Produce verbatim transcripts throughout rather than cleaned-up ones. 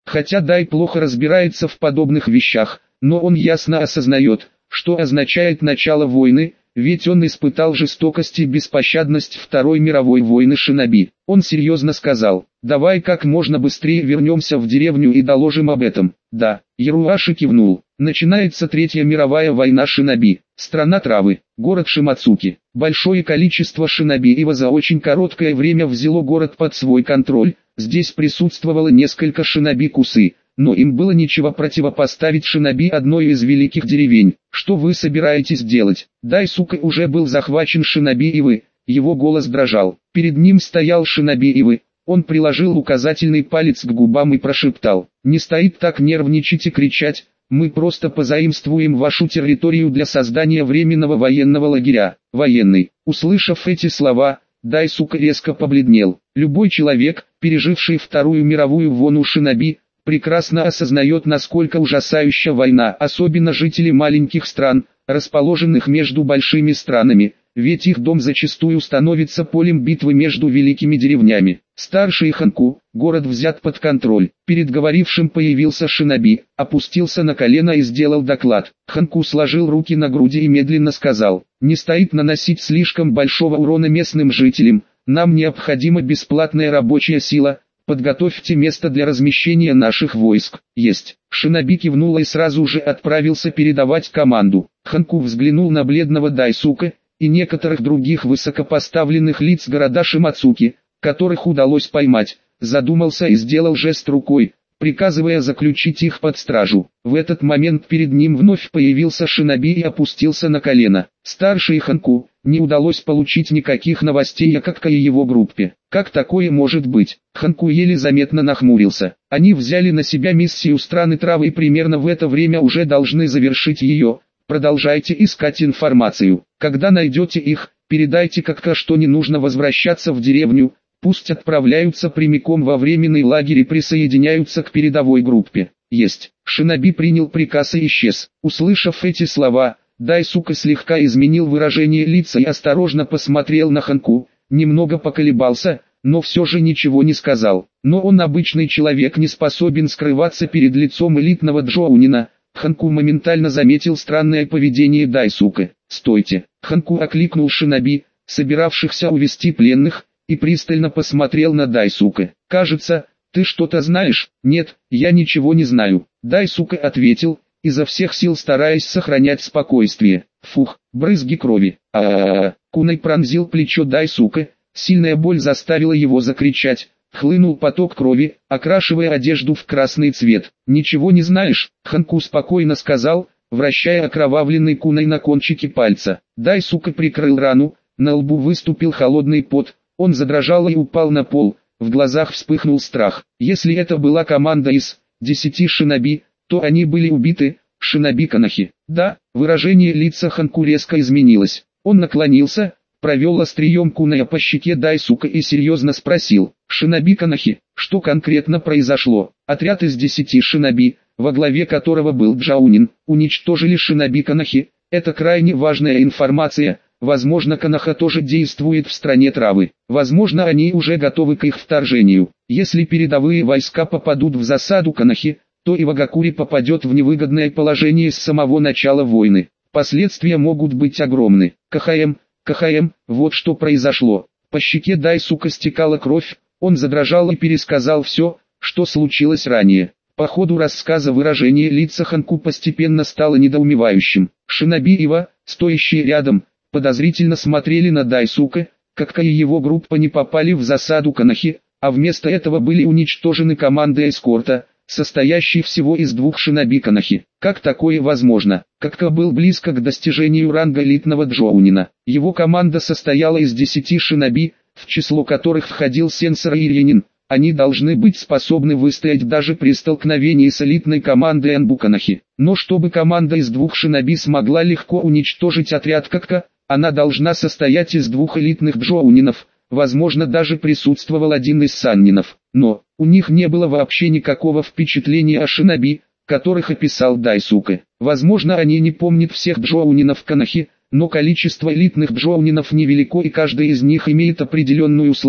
Хотя Дай плохо разбирается в подобных вещах, но он ясно осознает, что означает начало войны, ведь он испытал жестокость и беспощадность Второй мировой войны шиноби. Он серьезно сказал: «Давай как можно быстрее вернемся в деревню и доложим об этом». «Да», Яруаши кивнул. Начинается Третья мировая война шиноби. Страна травы, город Шимацуки. Большое количество шиноби Ива за очень короткое время взяло город под свой контроль. Здесь присутствовало несколько шиноби Кусы, но им было нечего противопоставить шиноби одной из великих деревень. «Что вы собираетесь делать?» Дайсуке уже был захвачен шиноби Ивы, его голос дрожал. Перед ним стоял шиноби Ивы. Он приложил указательный палец к губам и прошептал: «Не стоит так нервничать и кричать, мы просто позаимствуем вашу территорию для создания временного военного лагеря». Военный. Услышав эти слова, Дайсуке резко побледнел. Любой человек, переживший Вторую мировую войну шиноби, прекрасно осознает, насколько ужасающая война, особенно жители маленьких стран, расположенных между большими странами, ведь их дом зачастую становится полем битвы между великими деревнями. Старший Ханку, город взят под контроль. Перед говорившим появился шиноби, опустился на колено и сделал доклад. Ханку сложил руки на груди и медленно сказал: «Не стоит наносить слишком большого урона местным жителям, нам необходима бесплатная рабочая сила. Подготовьте место для размещения наших войск». «Есть». Шиноби кивнул и сразу же отправился передавать команду. Ханку взглянул на бледного Дайсуке и некоторых других высокопоставленных лиц города Шимацуки, которых удалось поймать, задумался и сделал жест рукой, приказывая заключить их под стражу. В этот момент перед ним вновь появился шиноби и опустился на колено. Старший Ханку, не удалось получить никаких новостей о Какка и его группе. Как такое может быть? Ханку еле заметно нахмурился. Они взяли на себя миссию страны травы и примерно в это время уже должны завершить ее. Продолжайте искать информацию. Когда найдете их, передайте Какка, что не нужно возвращаться в деревню. Пусть отправляются прямиком во временный лагерь и присоединяются к передовой группе. Есть. Шиноби принял приказ и исчез. Услышав эти слова, Дайсуке слегка изменил выражение лица и осторожно посмотрел на Ханку, немного поколебался, но все же ничего не сказал. Но он обычный человек, не способен скрываться перед лицом элитного джоунина. Ханку моментально заметил странное поведение Дайсуке. «Стойте!» Ханку окликнул шиноби, собиравшихся увести пленных, и пристально посмотрел на Дайсуке. «Кажется, ты что-то знаешь?» «Нет, я ничего не знаю», Дайсуке ответил, изо всех сил стараясь сохранять спокойствие. Фух, брызги крови. А-а-а. Кунай пронзил плечо Дайсуке, сильная боль заставила его закричать. Хлынул поток крови, окрашивая одежду в красный цвет. «Ничего не знаешь?» Ханку спокойно сказал, вращая окровавленный кунай на кончике пальца. Дайсуке прикрыл рану, на лбу выступил холодный пот, он задрожал и упал на пол, в глазах вспыхнул страх. Если это была команда из десяти шиноби, то они были убиты, шиноби Канахи. Да, выражение лица Ханку резко изменилось. Он наклонился, провел острием куная по щеке Дайсуке и серьезно спросил: «Шиноби Канахи, что конкретно произошло?» Отряд из десяти шиноби, во главе которого был Джаунин, уничтожили шиноби Канахи. Это крайне важная информация. Возможно, Канаха тоже действует в стране травы. Возможно, они уже готовы к их вторжению. Если передовые войска попадут в засаду Канахи, то Ивагакури попадет в невыгодное положение с самого начала войны. Последствия могут быть огромны. КХМ, КХМ, вот что произошло. По щеке Дайсуке стекала кровь, он задрожал и пересказал все, что случилось ранее. По ходу рассказа выражение лица Ханку постепенно стало недоумевающим. Шиноби Ива, стоящие рядом, подозрительно смотрели на Дайсуке, Какка и его группа не попали в засаду Канахи, а вместо этого были уничтожены командой эскорта, состоящей всего из двух шиноби Канахи. Как такое возможно? Какка был близко к достижению ранга элитного джоунина. Его команда состояла из десяти шиноби, в число которых входил Сенсор и Иринин. Они должны быть способны выстоять даже при столкновении с элитной командой Энбу Канахи. Но чтобы команда из двух шиноби смогла легко уничтожить отряд Какка, она должна состоять из двух элитных джоунинов, возможно даже присутствовал один из саннинов. Но, у них не было вообще никакого впечатления о шиноби, которых описал Дайсуке. Возможно, они не помнят всех джоунинов Канахи, но количество элитных джоунинов невелико и каждый из них имеет определенную славу.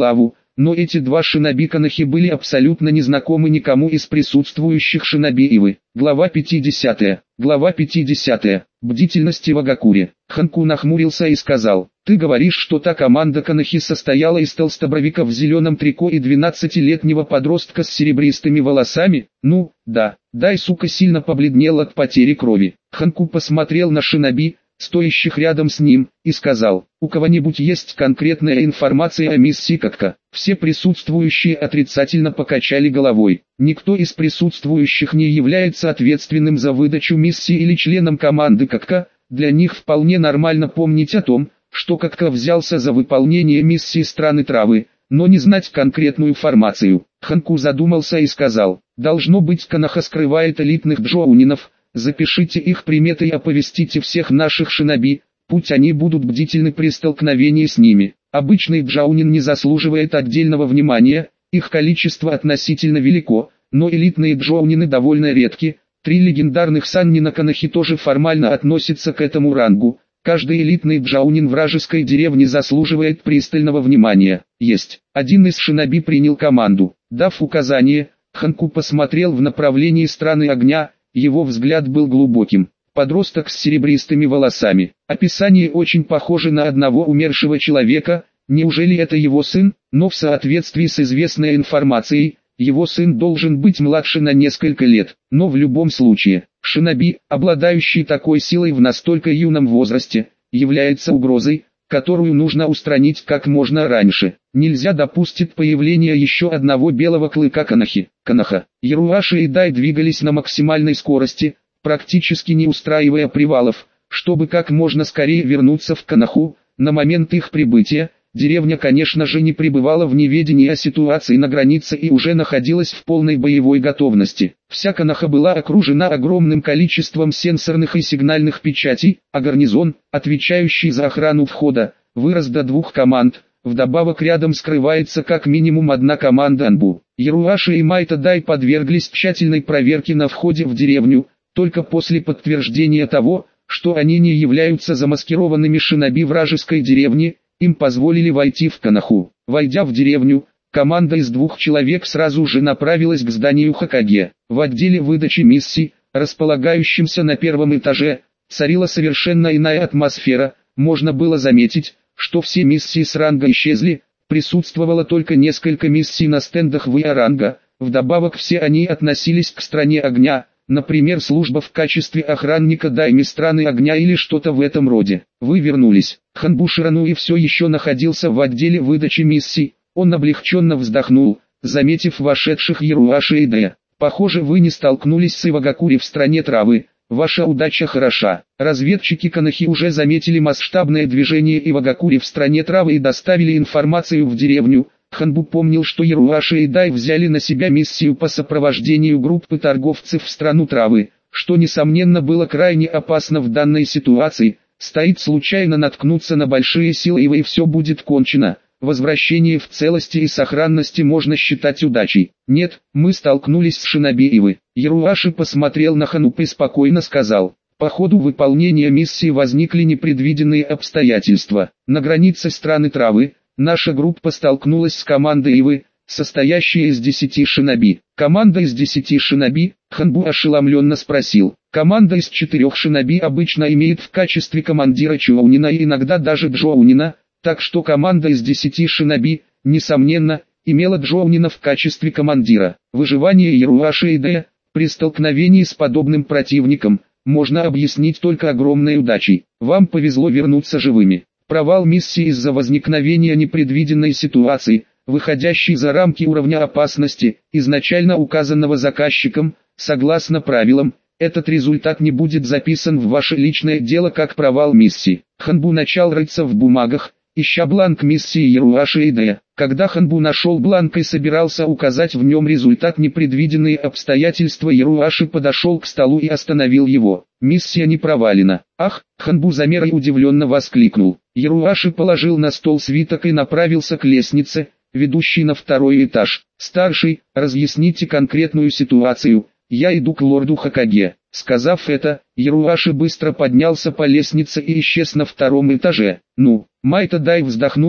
но эти два шиноби Канахи были абсолютно незнакомы никому из присутствующих шиноби Ивы. Глава пятидесятая. Глава пятидесятая. Бдительность Ивагакури. Ханку нахмурился и сказал: «Ты говоришь, что та команда Канахи состояла из толстобровика в зеленом трико и двенадцатилетнего подростка с серебристыми волосами?» «Ну, да». Дай, сука, сильно побледнел от потери крови. Ханку посмотрел на шиноби, стоящих рядом с ним, и сказал: «У кого-нибудь есть конкретная информация о мисс Сикатка?» Все присутствующие отрицательно покачали головой. Никто из присутствующих не является ответственным за выдачу миссии или членом команды Какка. Для них вполне нормально помнить о том, что Какка взялся за выполнение миссии страны травы, но не знать конкретную информацию. Ханку задумался и сказал: «Должно быть, Канаха скрывает элитных джоунинов. Запишите их приметы и оповестите всех наших шиноби, пусть они будут бдительны при столкновении с ними. Обычный джаунин не заслуживает отдельного внимания, их количество относительно велико, но элитные джоунины довольно редки. Три легендарных саннина Канахи тоже формально относятся к этому рангу. Каждый элитный джаунин вражеской деревни заслуживает пристального внимания. Есть». Один из шиноби принял команду. Дав указание, Ханку посмотрел в направлении страны огня. Его взгляд был глубоким. Подросток с серебристыми волосами. Описание очень похоже на одного умершего человека. Неужели это его сын? Но в соответствии с известной информацией, его сын должен быть младше на несколько лет. Но в любом случае, шиноби, обладающий такой силой в настолько юном возрасте, является угрозой, которую нужно устранить как можно раньше. Нельзя допустить появления еще одного белого клыка Канахи. Канаха, Яруаши и Дай двигались на максимальной скорости, практически не устраивая привалов, чтобы как можно скорее вернуться в Канаху. На момент их прибытия, деревня, конечно же, не пребывала в неведении о ситуации на границе и уже находилась в полной боевой готовности. Вся Канаха была окружена огромным количеством сенсорных и сигнальных печатей, а гарнизон, отвечающий за охрану входа, вырос до двух команд. Вдобавок рядом скрывается как минимум одна команда Анбу. Яруаши и Майта Дай подверглись тщательной проверке на входе в деревню, только после подтверждения того, что они не являются замаскированными шиноби вражеской деревни, им позволили войти в Канаху. Войдя в деревню, команда из двух человек сразу же направилась к зданию Хокаге. В отделе выдачи миссий, располагающемся на первом этаже, царила совершенно иная атмосфера. Можно было заметить, что все миссии с ранга исчезли, присутствовало только несколько миссий на стендах Ви-ранга, вдобавок все они относились к стране огня, например, служба в качестве охранника дайми страны огня или что-то в этом роде. Вы вернулись. Ханбу Ширануи все еще находился в отделе выдачи миссий. Он облегченно вздохнул, заметив вошедших Яруаши и Дэя. Похоже, вы не столкнулись с Ивагакури в стране травы. Ваша удача хороша. Разведчики Канахи уже заметили масштабное движение Ивагакури в стране травы и доставили информацию в деревню. Ханбу помнил, что Яруаши и Дай взяли на себя миссию по сопровождению группы торговцев в страну травы, что несомненно было крайне опасно в данной ситуации. Стоит случайно наткнуться на большие силы Ивы и все будет кончено. Возвращение в целости и сохранности можно считать удачей. Нет, мы столкнулись с шиноби Ивы. Яруаши посмотрел на Ханупа и спокойно сказал: по ходу выполнения миссии возникли непредвиденные обстоятельства. На границе страны травы, наша группа столкнулась с командой Ивы, состоящей из десяти шиноби. Команда из десяти шиноби? Ханбу ошеломленно спросил. Команда из четырех шиноби обычно имеет в качестве командира Чоунина и иногда даже Джоунина, так что команда из десяти шиноби, несомненно, имела Джоунина в качестве командира. Выживание Яруаши и Дэя при столкновении с подобным противником можно объяснить только огромной удачей. Вам повезло вернуться живыми. Провал миссии из-за возникновения непредвиденной ситуации, выходящей за рамки уровня опасности, изначально указанного заказчиком, согласно правилам, этот результат не будет записан в ваше личное дело как провал миссии. Ханбу начал рыться в бумагах, ища бланк миссии Яруаши и Дэя. Когда Ханбу нашел бланк и собирался указать в нем результат непредвиденные обстоятельства, Яруаши подошел к столу и остановил его. Миссия не провалена. Ах, Ханбу замер и удивленно воскликнул. Яруаши положил на стол свиток и направился к лестнице, ведущей на второй этаж. Старший, разъясните конкретную ситуацию, я иду к лорду Хокаге. Сказав это, Яруаши быстро поднялся по лестнице и исчез на втором этаже. Ну, Майта Дай вздохнул,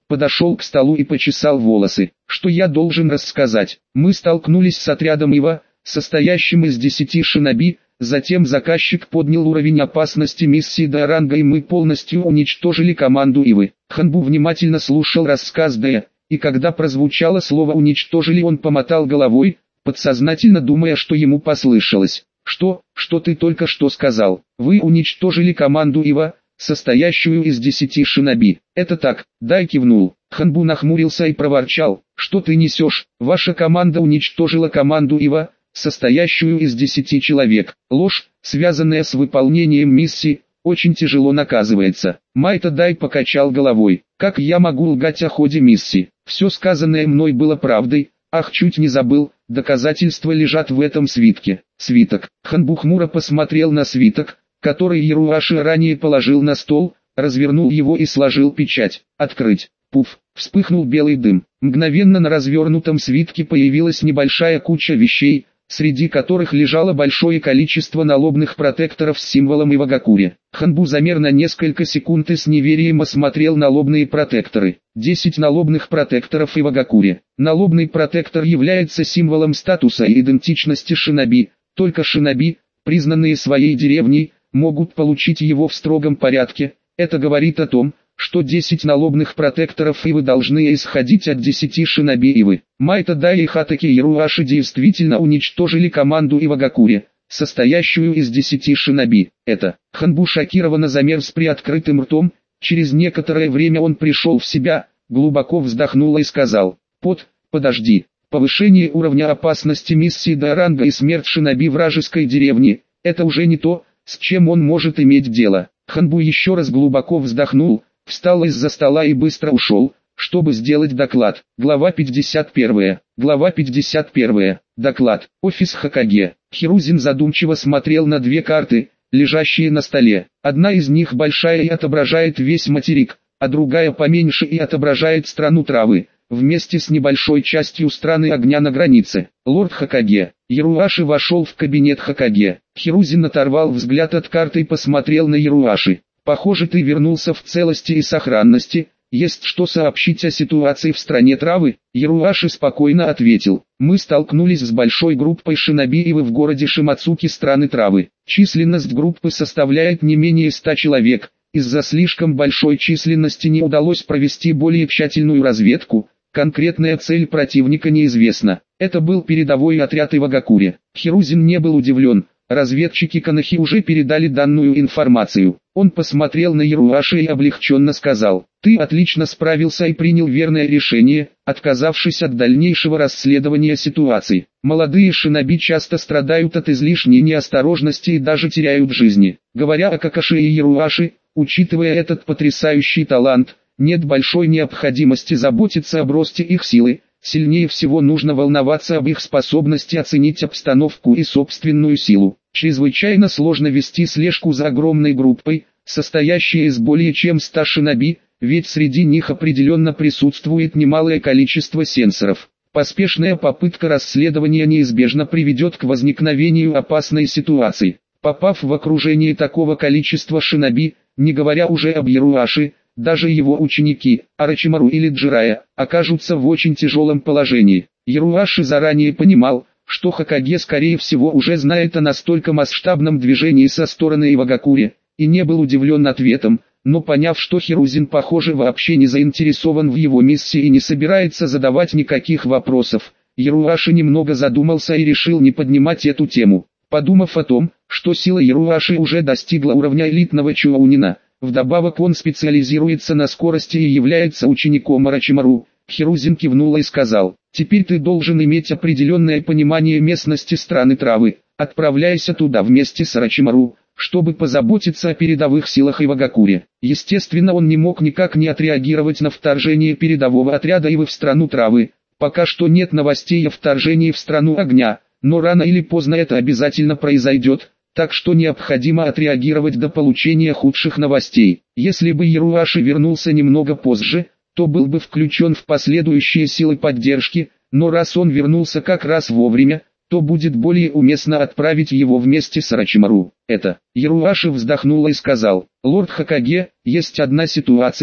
подошел к столу и почесал волосы. Что я должен рассказать? Мы столкнулись с отрядом Ива, состоящим из десяти шиноби. Затем заказчик поднял уровень опасности миссии до ранга, и мы полностью уничтожили команду Ивы. Ханбу внимательно слушал рассказ Дэя, и когда прозвучало слово «уничтожили», он помотал головой, подсознательно думая, что ему послышалось. «Что, что ты только что сказал? Вы уничтожили команду Ива, состоящую из десяти шиноби?» «Это так», Дай кивнул. Ханбу нахмурился и проворчал: «Что ты несешь? Ваша команда уничтожила команду Ива, состоящую из десяти человек. Ложь, связанная с выполнением миссии, очень тяжело наказывается». Майта Дай покачал головой. «Как я могу лгать о ходе миссии? Все сказанное мной было правдой. Ах, чуть не забыл, доказательства лежат в этом свитке». Свиток. Ханбу хмуро посмотрел на свиток, который Яруаши ранее положил на стол, развернул его и сложил печать. «Открыть». Пуф, вспыхнул белый дым. Мгновенно на развернутом свитке появилась небольшая куча вещей, среди которых лежало большое количество налобных протекторов с символом Ивагакури. Ханбу замер на несколько секунд и с неверием осмотрел налобные протекторы. десять налобных протекторов Ивагакури. Налобный протектор является символом статуса и идентичности шиноби. Только шиноби, признанные своей деревней, могут получить его в строгом порядке. Это говорит о том, что десять налобных протекторов Ивы должны исходить от десяти шиноби Ивы. Майта Дай и Хатаки Яруаши действительно уничтожили команду Ивагакури, состоящую из десяти шиноби. Это. Ханбу шокированно замер с приоткрытым ртом. Через некоторое время он пришел в себя, глубоко вздохнул и сказал: «Под, подожди. Повышение уровня опасности миссии до ранга и смерть шиноби вражеской деревни – это уже не то, с чем он может иметь дело». Ханбу еще раз глубоко вздохнул, встал из-за стола и быстро ушел, чтобы сделать доклад. Глава пятьдесят первая. Глава пятьдесят первая. Доклад. Офис Хокаге. Хирузин задумчиво смотрел на две карты, лежащие на столе. Одна из них большая и отображает весь материк, а другая поменьше и отображает страну травы, вместе с небольшой частью страны огня на границе. Лорд Хокаге. Яруаши вошел в кабинет Хокаге. Хирузин оторвал взгляд от карты и посмотрел на Яруаши. «Похоже, ты вернулся в целости и сохранности. Есть что сообщить о ситуации в стране травы?» Яруаши спокойно ответил: «Мы столкнулись с большой группой шиноби Ивы в городе Шимацуки страны травы. Численность группы составляет не менее ста человек. Из-за слишком большой численности не удалось провести более тщательную разведку. Конкретная цель противника неизвестна. Это был передовой отряд Ивагакури». Хирузин не был удивлен. Разведчики Канахи уже передали данную информацию. Он посмотрел на Яруаши и облегченно сказал: «Ты отлично справился и принял верное решение, отказавшись от дальнейшего расследования ситуации. Молодые шиноби часто страдают от излишней неосторожности и даже теряют жизни». Говоря о Какаши и Яруаши, учитывая этот потрясающий талант, нет большой необходимости заботиться об росте их силы. Сильнее всего нужно волноваться об их способности оценить обстановку и собственную силу. Чрезвычайно сложно вести слежку за огромной группой, состоящей из более чем ста шиноби, ведь среди них определенно присутствует немалое количество сенсоров. Поспешная попытка расследования неизбежно приведет к возникновению опасной ситуации. Попав в окружение такого количества шиноби, не говоря уже об Яруаши, даже его ученики, Орочимару или Джирая, окажутся в очень тяжелом положении. Яруаши заранее понимал, что Хокаге скорее всего уже знает о настолько масштабном движении со стороны Ивагакури, и не был удивлен ответом, но поняв, что Хирузин похоже вообще не заинтересован в его миссии и не собирается задавать никаких вопросов, Яруаши немного задумался и решил не поднимать эту тему. Подумав о том, что сила Яруаши уже достигла уровня элитного чуаунина, вдобавок он специализируется на скорости и является учеником Орочимару, Хирузин кивнул и сказал: «Теперь ты должен иметь определенное понимание местности страны травы. Отправляйся туда вместе с Орочимару, чтобы позаботиться о передовых силах Ивагакури». Естественно, он не мог никак не отреагировать на вторжение передового отряда Ивы в страну травы. Пока что нет новостей о вторжении в страну огня, но рано или поздно это обязательно произойдет. Так что необходимо отреагировать до получения худших новостей. Если бы Яруаши вернулся немного позже, то был бы включен в последующие силы поддержки, но раз он вернулся как раз вовремя, то будет более уместно отправить его вместе с Орочимару. Это. Яруаши вздохнул и сказал: «Лорд Хокаге, есть одна ситуация,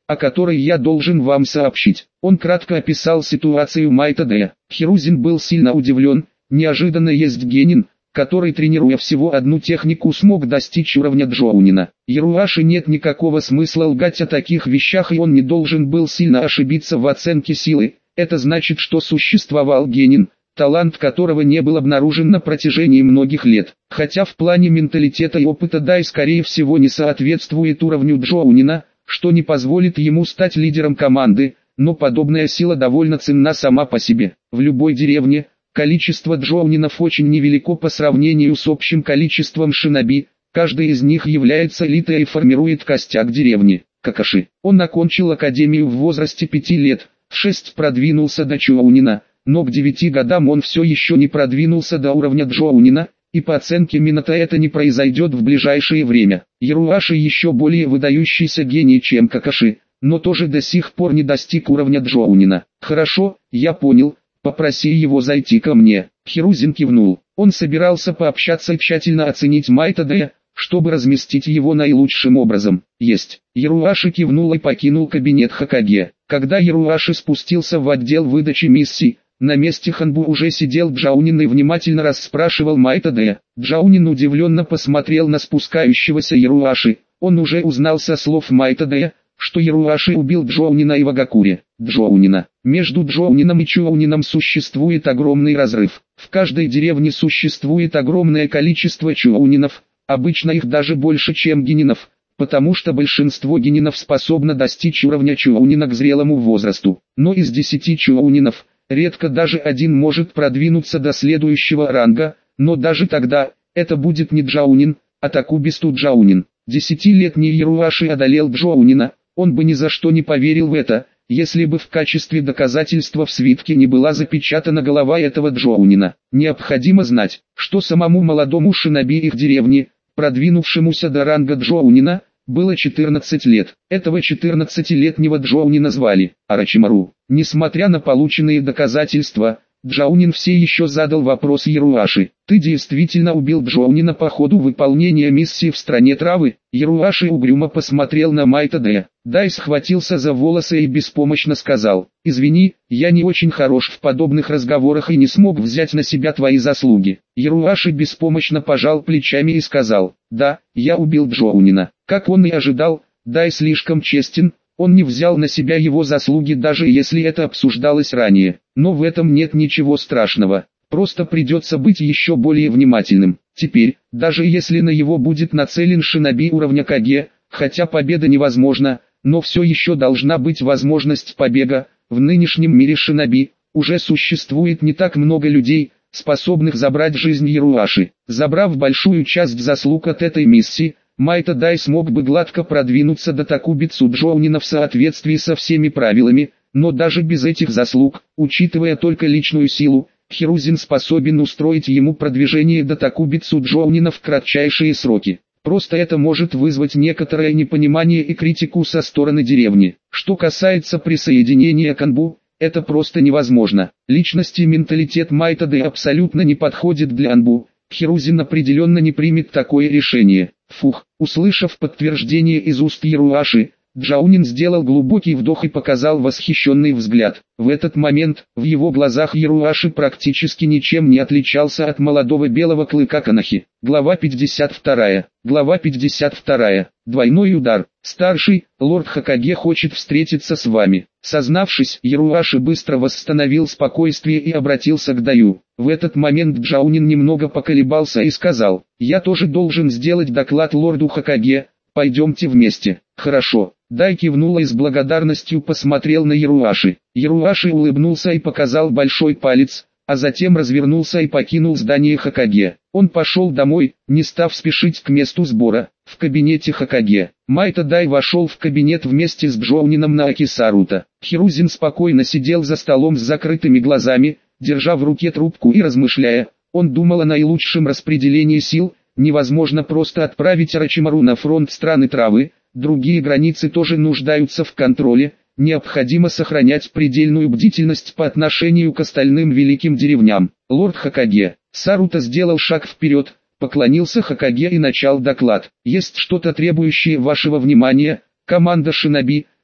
о которой я должен вам сообщить». Он кратко описал ситуацию Майта Дэя. Хирузин был сильно удивлен. Неожиданно есть генин, который, тренируя всего одну технику, смог достичь уровня Джоунина. Яруаши нет никакого смысла лгать о таких вещах, и он не должен был сильно ошибиться в оценке силы. Это значит, что существовал генин, талант которого не был обнаружен на протяжении многих лет. Хотя в плане менталитета и опыта Дай скорее всего не соответствует уровню Джоунина, что не позволит ему стать лидером команды, но подобная сила довольно ценна сама по себе. В любой деревне количество джоунинов очень невелико по сравнению с общим количеством шиноби, каждый из них является элитой и формирует костяк деревни. Какаши. Он окончил академию в возрасте пяти лет, в шесть продвинулся до джоунина, но к девяти годам он все еще не продвинулся до уровня джоунина, и по оценке Минато это не произойдет в ближайшее время. Яруаши еще более выдающийся гений, чем Какаши, но тоже до сих пор не достиг уровня джоунина. «Хорошо, я понял, попроси его зайти ко мне». Хирузин кивнул. Он собирался пообщаться и тщательно оценить Майта Дэя, чтобы разместить его наилучшим образом. «Есть». Яруаши кивнул и покинул кабинет Хокаге. Когда Яруаши спустился в отдел выдачи миссий, на месте Ханбу уже сидел Джаунин и внимательно расспрашивал Майта Дэя. Джаунин удивленно посмотрел на спускающегося Яруаши. Он уже узнал со слов Майта Дэя, что Яруаши убил Джоунина и Вагакури. Джоунина. Между Джоунином и Чоунином существует огромный разрыв. В каждой деревне существует огромное количество чоунинов, обычно их даже больше, чем генинов, потому что большинство генинов способно достичь уровня чоунина к зрелому возрасту. Но из десяти чоунинов, редко даже один может продвинуться до следующего ранга, но даже тогда, это будет не Джаунин, а Такубисту Джаунин. Десятилетний Яруаши одолел Джоунина, он бы ни за что не поверил в это, если бы в качестве доказательства в свитке не была запечатана голова этого Джоунина. Необходимо знать, что самому молодому шиноби их деревни, продвинувшемуся до ранга Джоунина, было четырнадцать лет. Этого четырнадцатилетнего Джоунина звали Орочимару. Несмотря на полученные доказательства, Джаунин все еще задал вопрос Яруаши: «Ты действительно убил Джоунина по ходу выполнения миссии в стране травы?» Яруаши угрюмо посмотрел на Майта Дэя. Дай схватился за волосы и беспомощно сказал: «Извини, я не очень хорош в подобных разговорах и не смог взять на себя твои заслуги». Яруаши беспомощно пожал плечами и сказал: «Да, я убил Джоунина». Как он и ожидал, Дай слишком честен. Он не взял на себя его заслуги, даже если это обсуждалось ранее. Но в этом нет ничего страшного. Просто придется быть еще более внимательным. Теперь, даже если на его будет нацелен шиноби уровня Каге, хотя победа невозможна, но все еще должна быть возможность побега. В нынешнем мире шиноби уже существует не так много людей, способных забрать жизнь Яруаши. Забрав большую часть заслуг от этой миссии, Майта Дай смог бы гладко продвинуться до Такубицу Джоунина в соответствии со всеми правилами, но даже без этих заслуг, учитывая только личную силу, Хирузин способен устроить ему продвижение до Такубицу Джоунина в кратчайшие сроки. Просто это может вызвать некоторое непонимание и критику со стороны деревни. Что касается присоединения к Анбу, это просто невозможно. Личность и менталитет Майта Дай абсолютно не подходит для Анбу. Хирузин определенно не примет такое решение. Фух, услышав подтверждение из уст Яруаши, Джаунин сделал глубокий вдох и показал восхищенный взгляд. В этот момент, в его глазах Яруаши практически ничем не отличался от молодого белого клыка Канахи. Глава пятьдесят вторая. Глава пятьдесят вторая. Двойной удар. Старший, лорд Хокаге хочет встретиться с вами. Сознавшись, Яруаши быстро восстановил спокойствие и обратился к Даю. В этот момент Джаунин немного поколебался и сказал: «Я тоже должен сделать доклад лорду Хокаге, пойдемте вместе». «Хорошо». Дай кивнула и с благодарностью посмотрел на Яруаши. Яруаши улыбнулся и показал большой палец, а затем развернулся и покинул здание Хокаге. Он пошел домой, не став спешить к месту сбора. В кабинете Хокаге, Майта Дай вошел в кабинет вместе с Джоунином Нааки Сарута. Хирузин спокойно сидел за столом с закрытыми глазами, держа в руке трубку и размышляя. Он думал о наилучшем распределении сил. Невозможно просто отправить Орочимару на фронт страны травы, другие границы тоже нуждаются в контроле. Необходимо сохранять предельную бдительность по отношению к остальным великим деревням. Лорд Хокаге. Сарута сделал шаг вперед, поклонился Хокаге и начал доклад. «Есть что-то требующее вашего внимания, команда шиноби?» —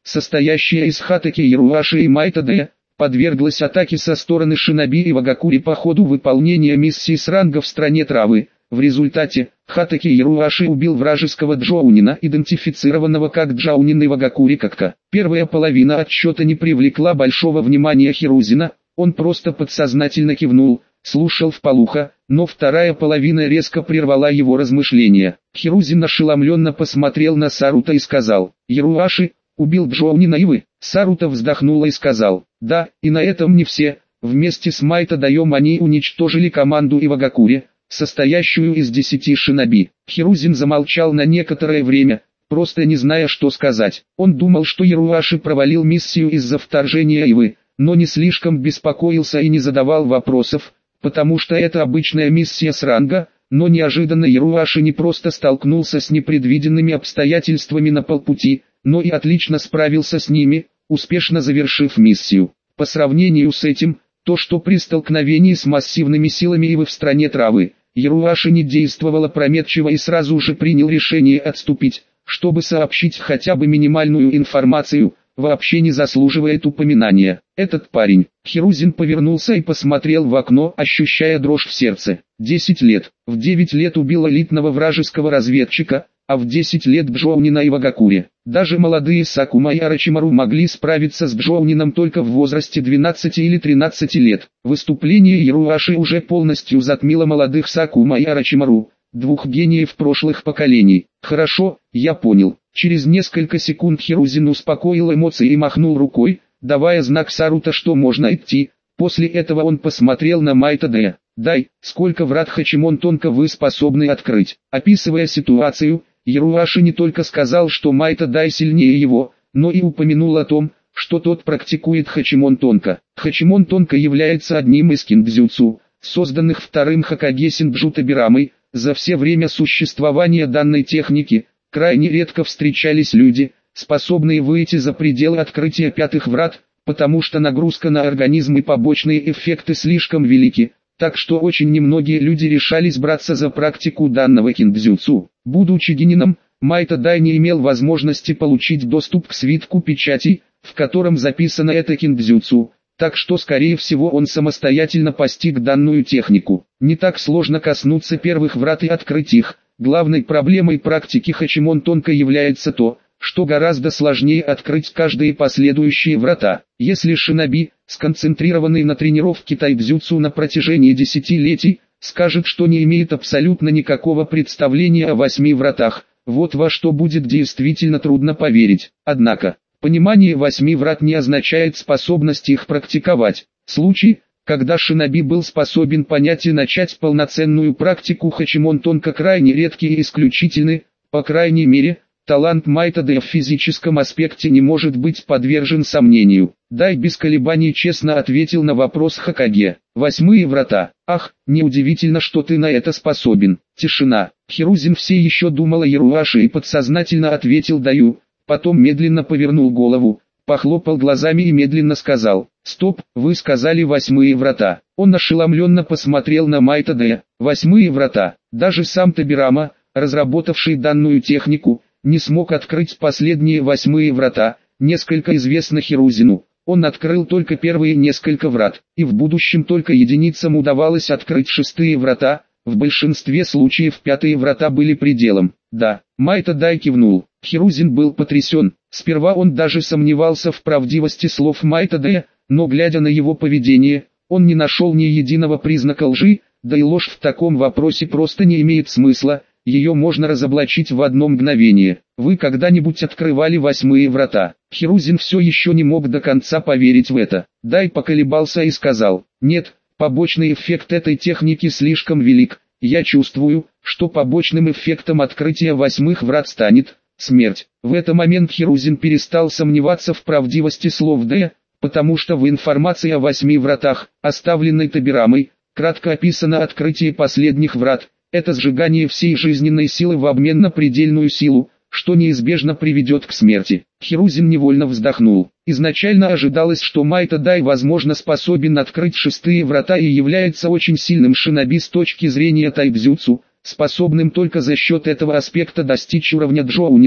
состоящая из Хатаки Яруаши и Майта Дэ, подверглась атаке со стороны Шиноби и Вагакури по ходу выполнения миссии с ранга в стране травы. В результате, Хатаки Яруаши убил вражеского джоунина, идентифицированного как Джаунин и Вагакури Какка. Первая половина отсчета не привлекла большого внимания Хирузина, он просто подсознательно кивнул, слушал вполуха, но вторая половина резко прервала его размышления. Хирузин ошеломленно посмотрел на Саруто и сказал: «Яруаши убил Джоунина и вы?» Саруто вздохнула и сказал: «Да, и на этом не все. Вместе с Майта Даем они уничтожили команду Ивагакури, состоящую из десяти шиноби». Хирузин замолчал на некоторое время, просто не зная, что сказать. Он думал, что Яруаши провалил миссию из-за вторжения Ивы, но не слишком беспокоился и не задавал вопросов, потому что это обычная миссия с ранга, но неожиданно Яруаши не просто столкнулся с непредвиденными обстоятельствами на полпути, но и отлично справился с ними, успешно завершив миссию. По сравнению с этим, то, что при столкновении с массивными силами Ивы в стране травы, Яруаши не действовал опрометчиво и сразу же принял решение отступить, чтобы сообщить хотя бы минимальную информацию, вообще не заслуживает упоминания. Этот парень. Хирузин повернулся и посмотрел в окно, ощущая дрожь в сердце. Десять лет. В девять лет убил элитного вражеского разведчика, а в десять лет Джоунина и Вагакури. Даже молодые Сакума и Орочимару могли справиться с Джоунином только в возрасте двенадцати или тринадцати лет. Выступление Яруаши уже полностью затмило молодых Сакума и Орочимару, двух гениев прошлых поколений. «Хорошо, я понял». Через несколько секунд Хирузин успокоил эмоции и махнул рукой, давая знак Саруто, что можно идти. После этого он посмотрел на Майта Дэ. «Дай, сколько врат Хачимон Тонко вы способны открыть?» Описывая ситуацию, Яруаши не только сказал, что Майта Дай сильнее его, но и упомянул о том, что тот практикует Хачимон Тонко. Хачимон Тонко является одним из киндзюцу, созданных вторым Хокаге Синджу Табирамой. За все время существования данной техники, крайне редко встречались люди, способные выйти за пределы открытия пятых врат, потому что нагрузка на организм и побочные эффекты слишком велики, так что очень немногие люди решались браться за практику данного киндзюцу. Будучи генином, Майта Дай не имел возможности получить доступ к свитку печатей, в котором записано это киндзюцу, так что скорее всего он самостоятельно постиг данную технику. Не так сложно коснуться первых врат и открыть их. Главной проблемой практики Хачимон Тонко является то, что гораздо сложнее открыть каждые последующие врата. Если шиноби, сконцентрированный на тренировке тайцзюцу на протяжении десятилетий, скажет, что не имеет абсолютно никакого представления о восьми вратах, вот во что будет действительно трудно поверить. Однако, понимание восьми врат не означает способность их практиковать. Случай, когда шиноби был способен понять и начать полноценную практику Хачимон Тонко, крайне редкие и исключительны, по крайней мере, талант Майта Дэ в физическом аспекте не может быть подвержен сомнению. Дай без колебаний честно ответил на вопрос Хокаге. Восьмые врата. Ах, неудивительно, что ты на это способен. Тишина. Хирузин все еще думал о Яруаши и подсознательно ответил Даю, потом медленно повернул голову, похлопал глазами и медленно сказал: «Стоп, вы сказали восьмые врата». Он ошеломленно посмотрел на Майта Дэ. Восьмые врата. Даже сам Табирама, разработавший данную технику, не смог открыть последние восьмые врата. Несколько известно Хирузину. Он открыл только первые несколько врат, и в будущем только единицам удавалось открыть шестые врата. В большинстве случаев пятые врата были пределом. Да, Майта Дай кивнул. Хирузин был потрясен. Сперва он даже сомневался в правдивости слов Майта Дэ, но глядя на его поведение, он не нашел ни единого признака лжи, да и ложь в таком вопросе просто не имеет смысла, ее можно разоблачить в одно мгновение. Вы когда-нибудь открывали восьмые врата? Хирузин все еще не мог до конца поверить в это. Дай поколебался и сказал: «Нет, побочный эффект этой техники слишком велик. Я чувствую, что побочным эффектом открытия восьмых врат станет смерть». В этот момент Хирузин перестал сомневаться в правдивости слов Дэ, потому что в информации о восьми вратах, оставленной Табирамой, кратко описано открытие последних врат. Это сжигание всей жизненной силы в обмен на предельную силу, что неизбежно приведет к смерти. Хирузин невольно вздохнул. Изначально ожидалось, что Майта Дай возможно способен открыть шестые врата и является очень сильным шиноби с точки зрения тайцзюцу, способным только за счет этого аспекта достичь уровня Джоунина,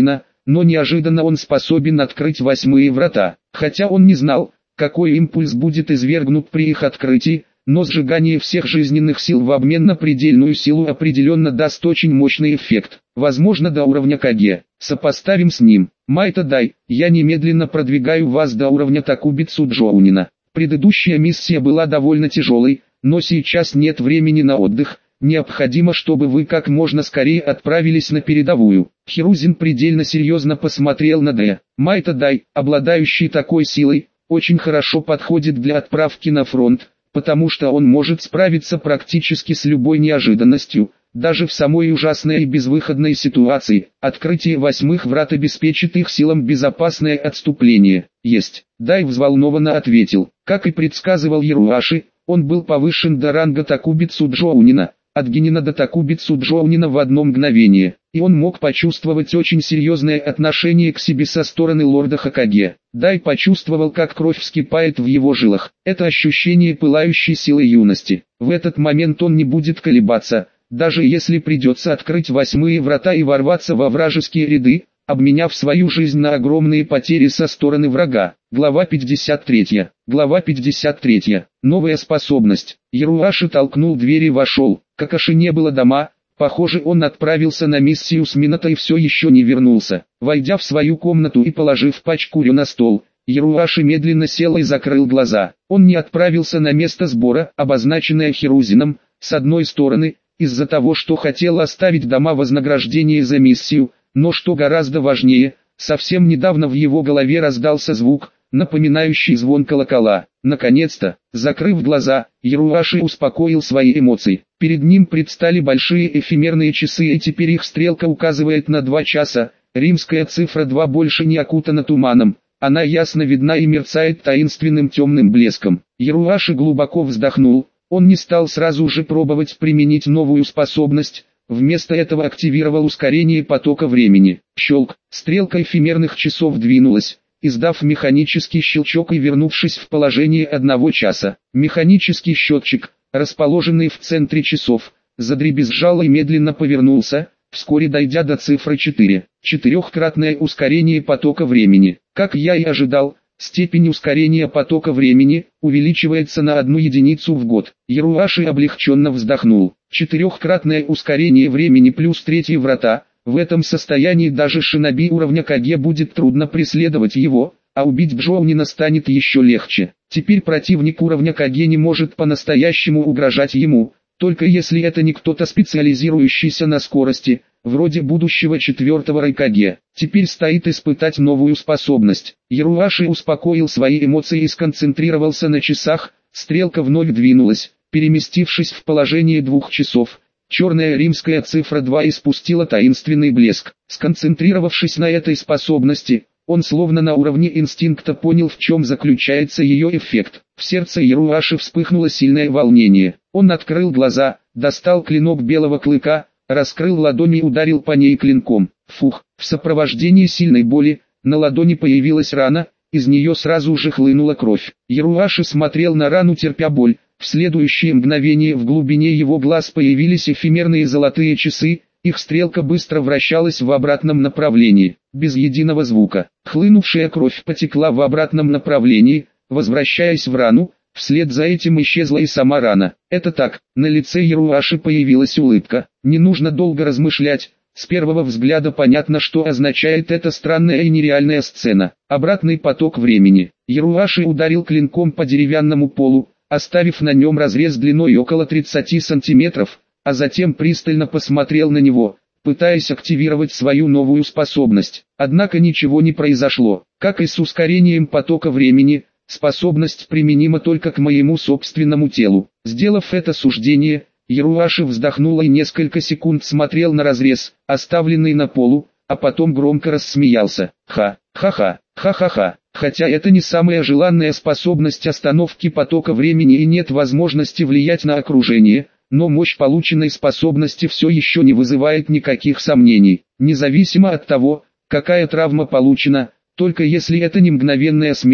но неожиданно он способен открыть восьмые врата. Хотя он не знал, какой импульс будет извергнут при их открытии, но сжигание всех жизненных сил в обмен на предельную силу определенно даст очень мощный эффект, возможно до уровня Каге. Сопоставим с ним. Майта Дай, я немедленно продвигаю вас до уровня Такубицу Джоунина. Предыдущая миссия была довольно тяжелой, но сейчас нет времени на отдых. Необходимо, чтобы вы как можно скорее отправились на передовую. Хирузин предельно серьезно посмотрел на Д. Майта Дай, обладающий такой силой, очень хорошо подходит для отправки на фронт, потому что он может справиться практически с любой неожиданностью, даже в самой ужасной и безвыходной ситуации. Открытие восьмых врат обеспечит их силам безопасное отступление. Есть. Дай взволнованно ответил. Как и предсказывал Яруаши, он был повышен до ранга Такубицу Джоунина, от Генина до Такубицу Джоунина в одно мгновение, и он мог почувствовать очень серьезное отношение к себе со стороны лорда Хокаге. Дай почувствовал, как кровь вскипает в его жилах. Это ощущение пылающей силы юности. В этот момент он не будет колебаться, даже если придется открыть восьмые врата и ворваться во вражеские ряды, обменяв свою жизнь на огромные потери со стороны врага. Глава пятьдесят три. Глава пятьдесят три. Новая способность. Яруаши толкнул дверь и вошел. Какаши не было дома. Похоже, он отправился на миссию с Минато и все еще не вернулся. Войдя в свою комнату и положив пачку рю на стол, Яруаши медленно сел и закрыл глаза. Он не отправился на место сбора, обозначенное Хирузином, с одной стороны, из-за того, что хотел оставить дома вознаграждения за миссию, но что гораздо важнее, совсем недавно в его голове раздался звук, напоминающий звон колокола. Наконец-то, закрыв глаза, Яруаши успокоил свои эмоции. Перед ним предстали большие эфемерные часы, и теперь их стрелка указывает на два часа. Римская цифра два больше не окутана туманом, она ясно видна и мерцает таинственным темным блеском. Яруаши глубоко вздохнул, он не стал сразу же пробовать применить новую способность, вместо этого активировал ускорение потока времени. Щелк, стрелка эфемерных часов двинулась, издав механический щелчок и вернувшись в положение одного часа. Механический счетчик, расположенный в центре часов, задребезжал и медленно повернулся, вскоре дойдя до цифры четыре. Четырехкратное ускорение потока времени. Как я и ожидал, степень ускорения потока времени увеличивается на одну единицу в год. Яруаши облегченно вздохнул. Четырехкратное ускорение времени плюс третьи врата. В этом состоянии даже шиноби уровня Каге будет трудно преследовать его, а убить Джоунина станет еще легче. Теперь противник уровня Каге не может по-настоящему угрожать ему, только если это не кто-то специализирующийся на скорости, вроде будущего четвертого Райкаге. Теперь стоит испытать новую способность. Яруаши успокоил свои эмоции и сконцентрировался на часах, стрелка вновь двинулась, переместившись в положение двух часов. Черная римская цифра два испустила таинственный блеск. Сконцентрировавшись на этой способности, он словно на уровне инстинкта понял, в чем заключается ее эффект. В сердце Яруаши вспыхнуло сильное волнение. Он открыл глаза, достал клинок белого клыка, раскрыл ладони и ударил по ней клинком. Фух, в сопровождении сильной боли, на ладони появилась рана, из нее сразу же хлынула кровь. Яруаши смотрел на рану, терпя боль. В следующее мгновение в глубине его глаз появились эфемерные золотые часы, их стрелка быстро вращалась в обратном направлении, без единого звука. Хлынувшая кровь потекла в обратном направлении, возвращаясь в рану, вслед за этим исчезла и сама рана. Это так, на лице Яруаши появилась улыбка. Не нужно долго размышлять, с первого взгляда понятно, что означает эта странная и нереальная сцена. Обратный поток времени. Яруаши ударил клинком по деревянному полу, оставив на нем разрез длиной около тридцати сантиметров, а затем пристально посмотрел на него, пытаясь активировать свою новую способность. Однако ничего не произошло. Как и с ускорением потока времени, способность применима только к моему собственному телу. Сделав это суждение, Яруаши вздохнул и несколько секунд смотрел на разрез, оставленный на полу, а потом громко рассмеялся. Ха, ха-ха, ха-ха-ха. Хотя это не самая желанная способность остановки потока времени и нет возможности влиять на окружение, но мощь полученной способности все еще не вызывает никаких сомнений. Независимо от того, какая травма получена, только если это не мгновенная смерть,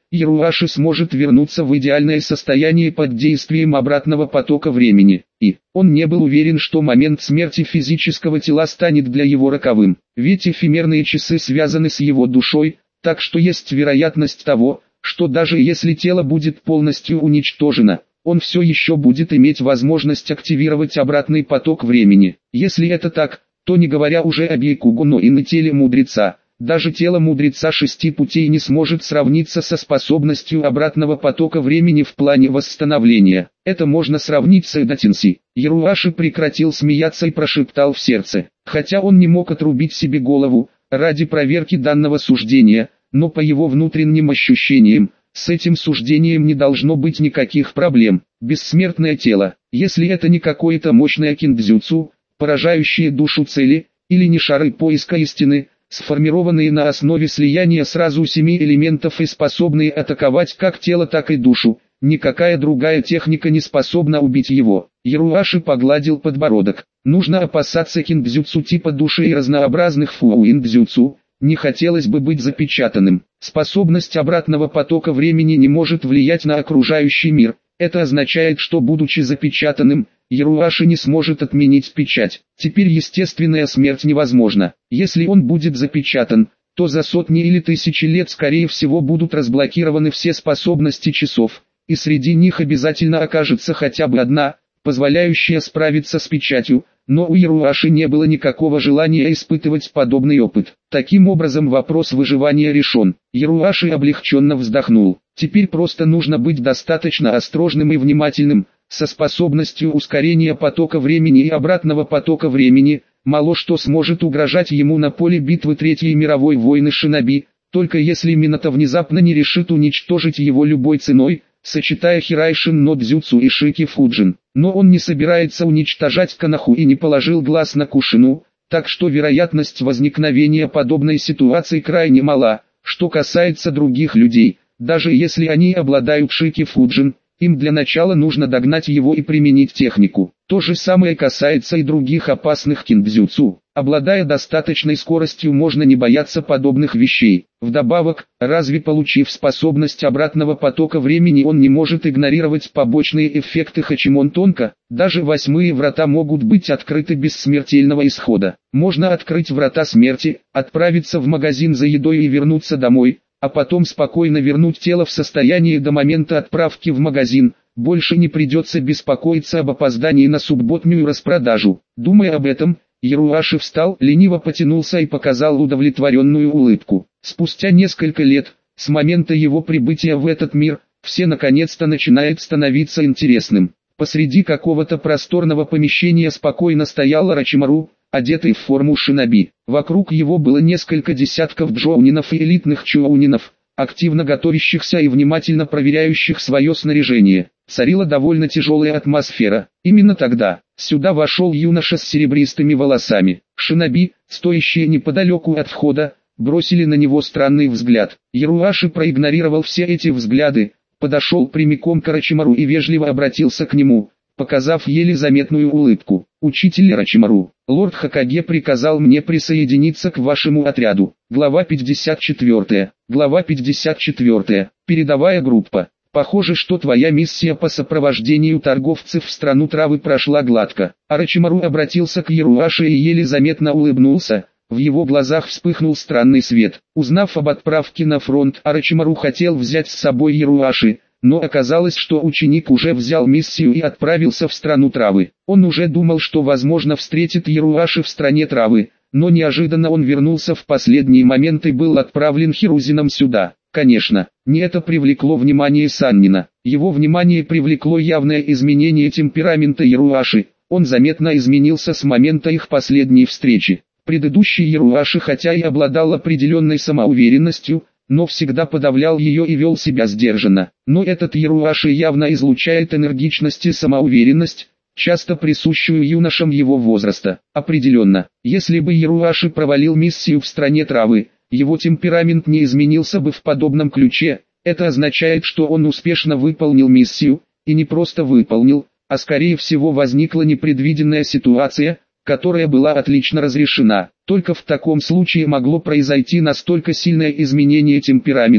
Яруаши сможет вернуться в идеальное состояние под действием обратного потока времени. И он не был уверен, что момент смерти физического тела станет для его роковым, ведь эфемерные часы связаны с его душой, так что есть вероятность того, что даже если тело будет полностью уничтожено, он все еще будет иметь возможность активировать обратный поток времени. Если это так, то не говоря уже о Бейкугу, но и на теле мудреца, даже тело мудреца шести путей не сможет сравниться со способностью обратного потока времени в плане восстановления. Это можно сравнить с Эдатинси. Яруаши прекратил смеяться и прошептал в сердце. Хотя он не мог отрубить себе голову, ради проверки данного суждения, но по его внутренним ощущениям, с этим суждением не должно быть никаких проблем. Бессмертное тело, если это не какое-то мощное киндзюцу, поражающее душу цели, или не шары поиска истины, сформированные на основе слияния сразу семи элементов и способные атаковать как тело, так и душу, никакая другая техника не способна убить его. Яруаши погладил подбородок. Нужно опасаться киндзюцу типа души и разнообразных фуиндзюцу. Не хотелось бы быть запечатанным. Способность обратного потока времени не может влиять на окружающий мир. Это означает, что будучи запечатанным, Яруаши не сможет отменить печать. Теперь естественная смерть невозможна. Если он будет запечатан, то за сотни или тысячи лет скорее всего будут разблокированы все способности часов, и среди них обязательно окажется хотя бы одна, позволяющая справиться с печатью, но у Яруаши не было никакого желания испытывать подобный опыт. Таким образом вопрос выживания решен. Яруаши облегченно вздохнул. Теперь просто нужно быть достаточно осторожным и внимательным, со способностью ускорения потока времени и обратного потока времени, мало что сможет угрожать ему на поле битвы Третьей мировой войны Шиноби, только если Минато внезапно не решит уничтожить его любой ценой, сочетая Хирайшин но Дзюцу и Шики Фуджин. Но он не собирается уничтожать Канаху и не положил глаз на Кушину, так что вероятность возникновения подобной ситуации крайне мала. Что касается других людей, даже если они обладают Шики Фуджин, им для начала нужно догнать его и применить технику. То же самое касается и других опасных киндзюцу. Обладая достаточной скоростью, можно не бояться подобных вещей. Вдобавок, разве получив способность обратного потока времени, он не может игнорировать побочные эффекты Хачимон-Тонко? Даже восьмые врата могут быть открыты без смертельного исхода. Можно открыть врата смерти, отправиться в магазин за едой и вернуться домой, а потом спокойно вернуть тело в состояние до момента отправки в магазин. Больше не придется беспокоиться об опоздании на субботнюю распродажу. Думая об этом, Яруаши встал, лениво потянулся и показал удовлетворенную улыбку. Спустя несколько лет, с момента его прибытия в этот мир, все наконец-то начинает становиться интересным. Посреди какого-то просторного помещения спокойно стоял Орочимару, одетый в форму шиноби. Вокруг его было несколько десятков джоунинов и элитных чоунинов, активно готовящихся и внимательно проверяющих свое снаряжение. Царила довольно тяжелая атмосфера. Именно тогда сюда вошел юноша с серебристыми волосами. Шиноби, стоящие неподалеку от входа, бросили на него странный взгляд. Яруаши проигнорировал все эти взгляды, подошел прямиком к Орочимару и вежливо обратился к нему, показав еле заметную улыбку. «Учитель Орочимару, лорд Хокаге приказал мне присоединиться к вашему отряду». Глава пятьдесят четыре. Глава пятьдесят четыре. Передовая группа. Похоже, что твоя миссия по сопровождению торговцев в страну травы прошла гладко. Орочимару обратился к Яруаши и еле заметно улыбнулся. В его глазах вспыхнул странный свет. Узнав об отправке на фронт, Орочимару хотел взять с собой Яруаши, но оказалось, что ученик уже взял миссию и отправился в страну травы. Он уже думал, что возможно встретит Яруаши в стране травы, но неожиданно он вернулся в последний момент и был отправлен Хирузином сюда. Конечно, не это привлекло внимание Саннина. Его внимание привлекло явное изменение темперамента Яруаши. Он заметно изменился с момента их последней встречи. Предыдущий Яруаши, хотя и обладал определенной самоуверенностью, но всегда подавлял ее и вел себя сдержанно. Но этот Яруаши явно излучает энергичность и самоуверенность, часто присущую юношам его возраста. Определенно, если бы Яруаши провалил миссию в стране травы, его темперамент не изменился бы в подобном ключе. Это означает, что он успешно выполнил миссию, и не просто выполнил, а скорее всего возникла непредвиденная ситуация, которая была отлично разрешена. Только в таком случае могло произойти настолько сильное изменение темперамента,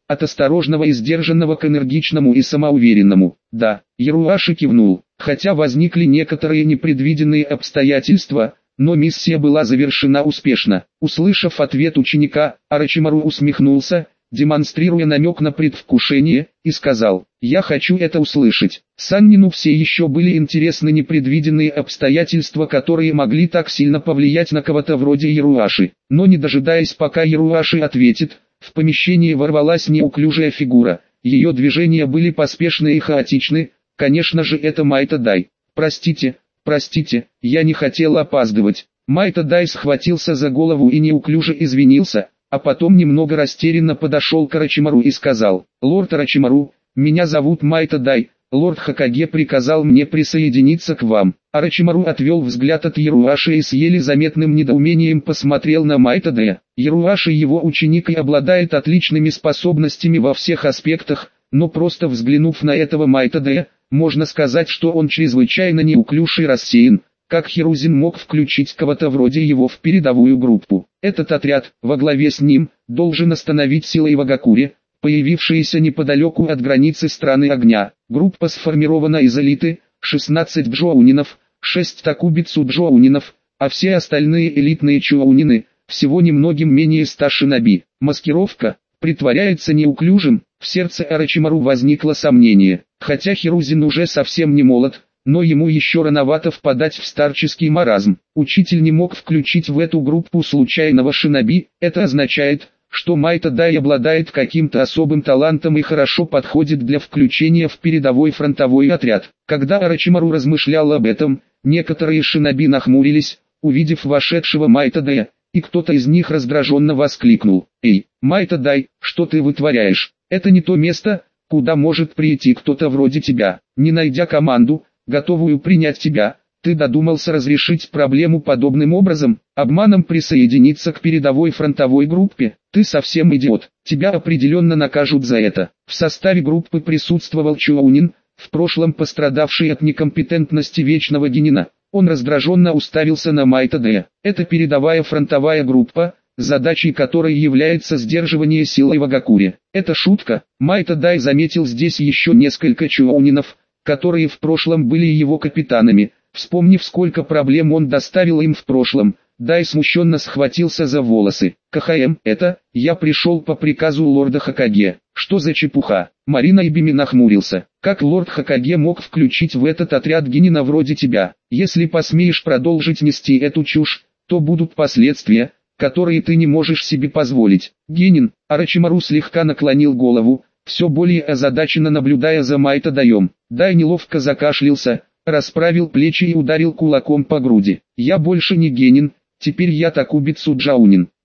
от осторожного и сдержанного к энергичному и самоуверенному. Да, Яруаши кивнул, хотя возникли некоторые непредвиденные обстоятельства, но миссия была завершена успешно. Услышав ответ ученика, Орочимару усмехнулся, демонстрируя намек на предвкушение, и сказал: «Я хочу это услышать». Саннину все еще были интересны непредвиденные обстоятельства, которые могли так сильно повлиять на кого-то вроде Яруаши. Но не дожидаясь, пока Яруаши ответит, в помещение ворвалась неуклюжая фигура. Ее движения были поспешны и хаотичны. Конечно же, это Майта Дай. «Простите, простите, я не хотел опаздывать». Майта Дай схватился за голову и неуклюже извинился, а потом немного растерянно подошел к Орочимару и сказал: «Лорд Орочимару, меня зовут Майта Дай, лорд Хокаге приказал мне присоединиться к вам». Орочимару отвел взгляд от Яруаши и с еле заметным недоумением посмотрел на Майта Дая. Яруаши его ученик и обладает отличными способностями во всех аспектах, но просто взглянув на этого Майта Дая, можно сказать, что он чрезвычайно неуклюж и рассеян. Как Хирузин мог включить кого-то вроде его в передовую группу? Этот отряд, во главе с ним, должен остановить силы Ивагакури, появившиеся неподалеку от границы страны огня. Группа сформирована из элиты, шестнадцать джоунинов, шесть такубицу джоунинов, а все остальные элитные чоунины, всего немногим менее ста шиноби. Маскировка, притворяется неуклюжим. В сердце Орочимару возникло сомнение. Хотя Хирузин уже совсем не молод, но ему еще рановато впадать в старческий маразм. Учитель не мог включить в эту группу случайного шиноби. Это означает, что Майта Дай обладает каким-то особым талантом и хорошо подходит для включения в передовой фронтовой отряд. Когда Орочимару размышлял об этом, некоторые шиноби нахмурились, увидев вошедшего Майта Дая, и кто-то из них раздраженно воскликнул: «Эй, Майта Дай, что ты вытворяешь? Это не то место, куда может прийти кто-то вроде тебя». Не найдя команду, готовую принять тебя, ты додумался разрешить проблему подобным образом, обманом присоединиться к передовой фронтовой группе? Ты совсем идиот, тебя определенно накажут за это. В составе группы присутствовал Чоунин, в прошлом пострадавший от некомпетентности Вечного Генина. Он раздраженно уставился на Майта Дая. Это передовая фронтовая группа, задачей которой является сдерживание сил Ивагакури. Это шутка. Майта Дай заметил здесь еще несколько чоунинов, которые в прошлом были его капитанами. Вспомнив, сколько проблем он доставил им в прошлом, Дай смущенно схватился за волосы. «КХМ, это, я пришел по приказу лорда Хокаге». «Что за чепуха?» Марина Ибими нахмурился. «Как лорд Хокаге мог включить в этот отряд генина вроде тебя? Если посмеешь продолжить нести эту чушь, то будут последствия, которые ты не можешь себе позволить». «Генин», Орочимару слегка наклонил голову, все более озадаченно наблюдая за Майта Даем. Дай неловко закашлялся, расправил плечи и ударил кулаком по груди. «Я больше не генин, теперь я такубицу джаунин».